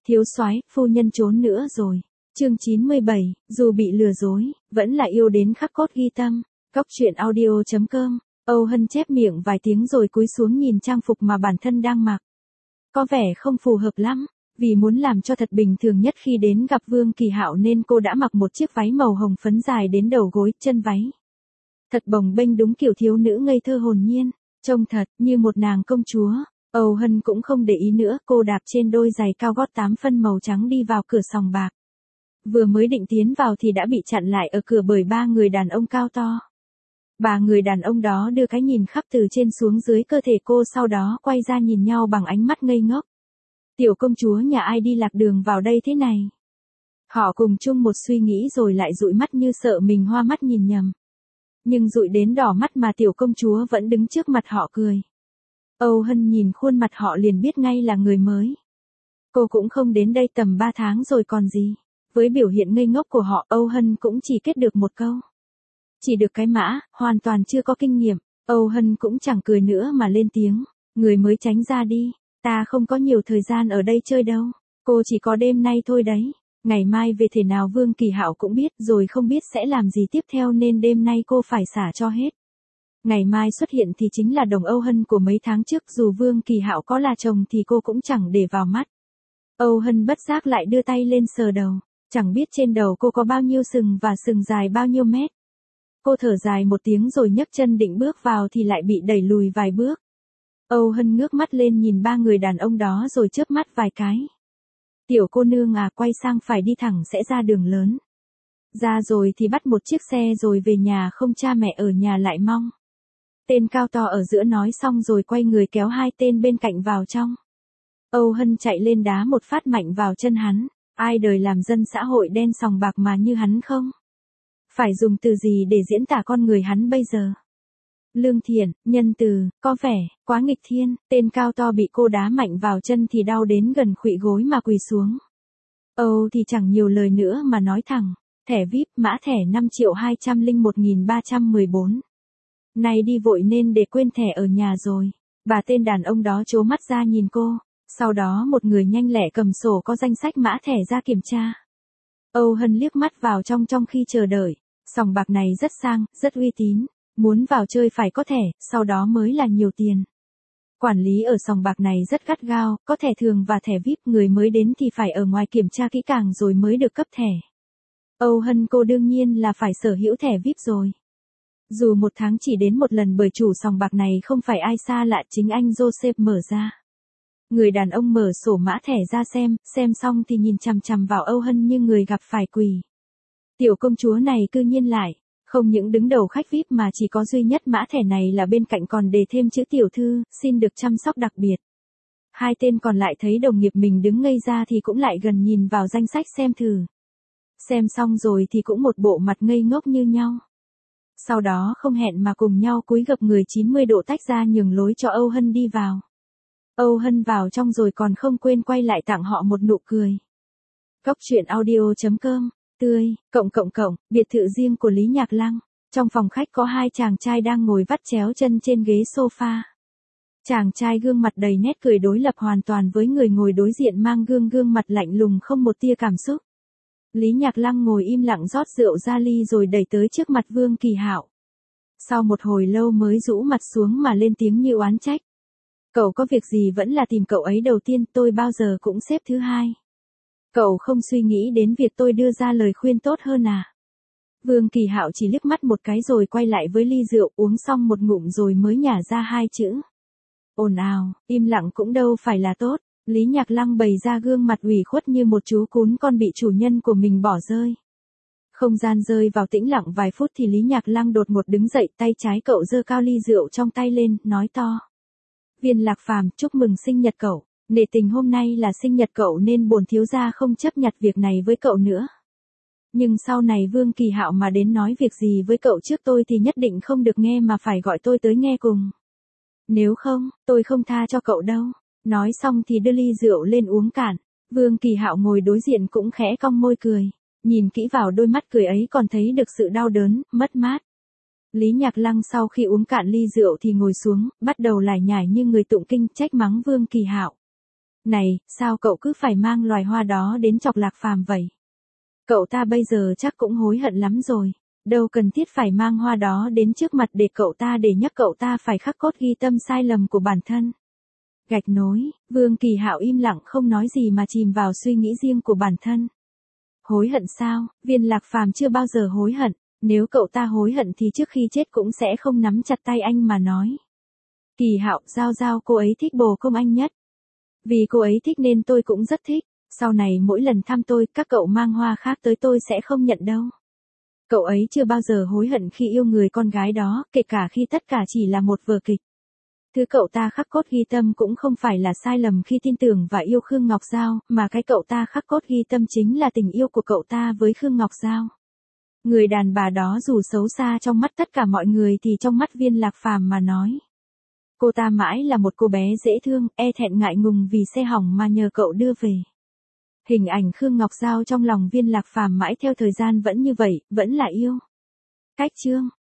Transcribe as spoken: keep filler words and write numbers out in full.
Thiếu soái, phu nhân trốn nữa rồi. Chương chín mươi bảy, dù bị lừa dối, vẫn là yêu đến khắc cốt ghi tâm. Cóc truyện audio chấm com. Âu Hân chép miệng vài tiếng rồi cúi xuống nhìn trang phục mà bản thân đang mặc. Có vẻ không phù hợp lắm, vì muốn làm cho thật bình thường nhất khi đến gặp Vương Kỳ Hạo nên cô đã mặc một chiếc váy màu hồng phấn dài đến đầu gối, chân váy thật bồng bênh, đúng kiểu thiếu nữ ngây thơ hồn nhiên, trông thật như một nàng công chúa. Âu Hân cũng không để ý nữa, cô đạp trên đôi giày cao gót tám phân màu trắng đi vào cửa sòng bạc. Vừa mới định tiến vào thì đã bị chặn lại ở cửa bởi ba người đàn ông cao to. Ba người đàn ông đó đưa cái nhìn khắp từ trên xuống dưới cơ thể cô, sau đó quay ra nhìn nhau bằng ánh mắt ngây ngốc. Tiểu công chúa nhà ai đi lạc đường vào đây thế này? Họ cùng chung một suy nghĩ rồi lại dụi mắt như sợ mình hoa mắt nhìn nhầm. Nhưng dụi đến đỏ mắt mà tiểu công chúa vẫn đứng trước mặt họ cười. Âu Hân nhìn khuôn mặt họ liền biết ngay là người mới. Cô cũng không đến đây tầm ba tháng rồi còn gì. Với biểu hiện ngây ngốc của họ, Âu Hân cũng chỉ kết được một câu. Chỉ được cái mã, hoàn toàn chưa có kinh nghiệm. Âu Hân cũng chẳng cười nữa mà lên tiếng. Người mới tránh ra đi, ta không có nhiều thời gian ở đây chơi đâu. Cô chỉ có đêm nay thôi đấy. Ngày mai về thể nào Vương Kỳ Hạo cũng biết, rồi không biết sẽ làm gì tiếp theo nên đêm nay cô phải xả cho hết. Ngày mai xuất hiện thì chính là đồng Âu Hân của mấy tháng trước, dù Vương Kỳ Hạo có là chồng thì cô cũng chẳng để vào mắt. Âu Hân bất giác lại đưa tay lên sờ đầu, chẳng biết trên đầu cô có bao nhiêu sừng và sừng dài bao nhiêu mét. Cô thở dài một tiếng rồi nhấc chân định bước vào thì lại bị đẩy lùi vài bước. Âu Hân ngước mắt lên nhìn ba người đàn ông đó rồi chớp mắt vài cái. Tiểu cô nương à, quay sang phải đi thẳng sẽ ra đường lớn. Ra rồi thì bắt một chiếc xe rồi về nhà, không cha mẹ ở nhà lại mong. Tên cao to ở giữa nói xong rồi quay người kéo hai tên bên cạnh vào trong. Âu Hân chạy lên đá một phát mạnh vào chân hắn. Ai đời làm dân xã hội đen sòng bạc mà như hắn không? Phải dùng từ gì để diễn tả con người hắn bây giờ? Lương thiện, nhân từ, có vẻ quá nghịch thiên. Tên cao to bị cô đá mạnh vào chân thì đau đến gần khuỵu gối mà quỳ xuống. Âu thì chẳng nhiều lời nữa mà nói thẳng. Thẻ vi ai pi, mã thẻ năm triệu hai trăm lẻ một nghìn ba trăm mười bốn. Này đi vội nên để quên thẻ ở nhà rồi. Bà tên đàn ông đó trố mắt ra nhìn cô. Sau đó một người nhanh lẹ cầm sổ có danh sách mã thẻ ra kiểm tra. Âu Hân liếc mắt vào trong trong khi chờ đợi. Sòng bạc này rất sang, rất uy tín. Muốn vào chơi phải có thẻ, sau đó mới là nhiều tiền. Quản lý ở sòng bạc này rất gắt gao, có thẻ thường và thẻ vi ai pi, người mới đến thì phải ở ngoài kiểm tra kỹ càng rồi mới được cấp thẻ. Âu Hân cô đương nhiên là phải sở hữu thẻ vi ai pi rồi. Dù một tháng chỉ đến một lần bởi chủ sòng bạc này không phải ai xa lạ, chính anh Joseph mở ra. Người đàn ông mở sổ mã thẻ ra xem, xem xong thì nhìn chằm chằm vào Âu Hân như người gặp phải quỷ. Tiểu công chúa này cư nhiên lại, không những đứng đầu khách vi ai pi mà chỉ có duy nhất mã thẻ này là bên cạnh còn đề thêm chữ tiểu thư, xin được chăm sóc đặc biệt. Hai tên còn lại thấy đồng nghiệp mình đứng ngây ra thì cũng lại gần nhìn vào danh sách xem thử. Xem xong rồi thì cũng một bộ mặt ngây ngốc như nhau. Sau đó không hẹn mà cùng nhau cúi gập người chín mươi độ tách ra nhường lối cho Âu Hân đi vào. Âu Hân vào trong rồi còn không quên quay lại tặng họ một nụ cười. Cóc truyện audio chấm com, tươi, cộng cộng cộng, biệt thự riêng của Lý Nhạc Lăng. Trong phòng khách có hai chàng trai đang ngồi vắt chéo chân trên ghế sofa. Chàng trai gương mặt đầy nét cười đối lập hoàn toàn với người ngồi đối diện mang gương gương mặt lạnh lùng không một tia cảm xúc. Lý Nhạc Lăng ngồi im lặng rót rượu ra ly rồi đẩy tới trước mặt Vương Kỳ Hạo. Sau một hồi lâu mới rũ mặt xuống mà lên tiếng như oán trách. Cậu có việc gì vẫn là tìm cậu ấy đầu tiên, tôi bao giờ cũng xếp thứ hai. Cậu không suy nghĩ đến việc tôi đưa ra lời khuyên tốt hơn à? Vương Kỳ Hạo chỉ liếc mắt một cái rồi quay lại với ly rượu, uống xong một ngụm rồi mới nhả ra hai chữ. Ồn ào, im lặng cũng đâu phải là tốt. Lý Nhạc Lăng bày ra gương mặt ủy khuất như một chú cún con bị chủ nhân của mình bỏ rơi. Không gian rơi vào tĩnh lặng vài phút thì Lý Nhạc Lăng đột ngột đứng dậy, tay trái cậu giơ cao ly rượu trong tay lên, nói to. Viên Lạc Phàm, chúc mừng sinh nhật cậu. Nể tình hôm nay là sinh nhật cậu nên bổn thiếu gia không chấp nhặt việc này với cậu nữa. Nhưng sau này Vương Kỳ Hạo mà đến nói việc gì với cậu trước tôi thì nhất định không được nghe mà phải gọi tôi tới nghe cùng. Nếu không, tôi không tha cho cậu đâu. Nói xong thì đưa ly rượu lên uống cạn. Vương Kỳ Hạo ngồi đối diện cũng khẽ cong môi cười. Nhìn kỹ vào đôi mắt cười ấy còn thấy được sự đau đớn, mất mát. Lý Nhạc Lăng sau khi uống cạn ly rượu thì ngồi xuống, bắt đầu lải nhải như người tụng kinh trách mắng Vương Kỳ Hạo. Này, sao cậu cứ phải mang loài hoa đó đến chọc Lạc Phàm vậy? Cậu ta bây giờ chắc cũng hối hận lắm rồi. Đâu cần thiết phải mang hoa đó đến trước mặt để cậu ta để nhắc cậu ta phải khắc cốt ghi tâm sai lầm của bản thân. Gạch nối, Vương Kỳ Hạo im lặng không nói gì mà chìm vào suy nghĩ riêng của bản thân. Hối hận sao? Viên Lạc Phàm chưa bao giờ hối hận. Nếu cậu ta hối hận thì trước khi chết cũng sẽ không nắm chặt tay anh mà nói. Kỳ Hạo, Giao Giao cô ấy thích bồ công anh nhất. Vì cô ấy thích nên tôi cũng rất thích. Sau này mỗi lần thăm tôi, các cậu mang hoa khác tới tôi sẽ không nhận đâu. Cậu ấy chưa bao giờ hối hận khi yêu người con gái đó, kể cả khi tất cả chỉ là một vở kịch. Thứ cậu ta khắc cốt ghi tâm cũng không phải là sai lầm khi tin tưởng và yêu Khương Ngọc Giao, mà cái cậu ta khắc cốt ghi tâm chính là tình yêu của cậu ta với Khương Ngọc Giao. Người đàn bà đó dù xấu xa trong mắt tất cả mọi người thì trong mắt Viên Lạc Phàm mà nói. Cô ta mãi là một cô bé dễ thương, e thẹn ngại ngùng vì xe hỏng mà nhờ cậu đưa về. Hình ảnh Khương Ngọc Giao trong lòng Viên Lạc Phàm mãi theo thời gian vẫn như vậy, vẫn là yêu. Cách chương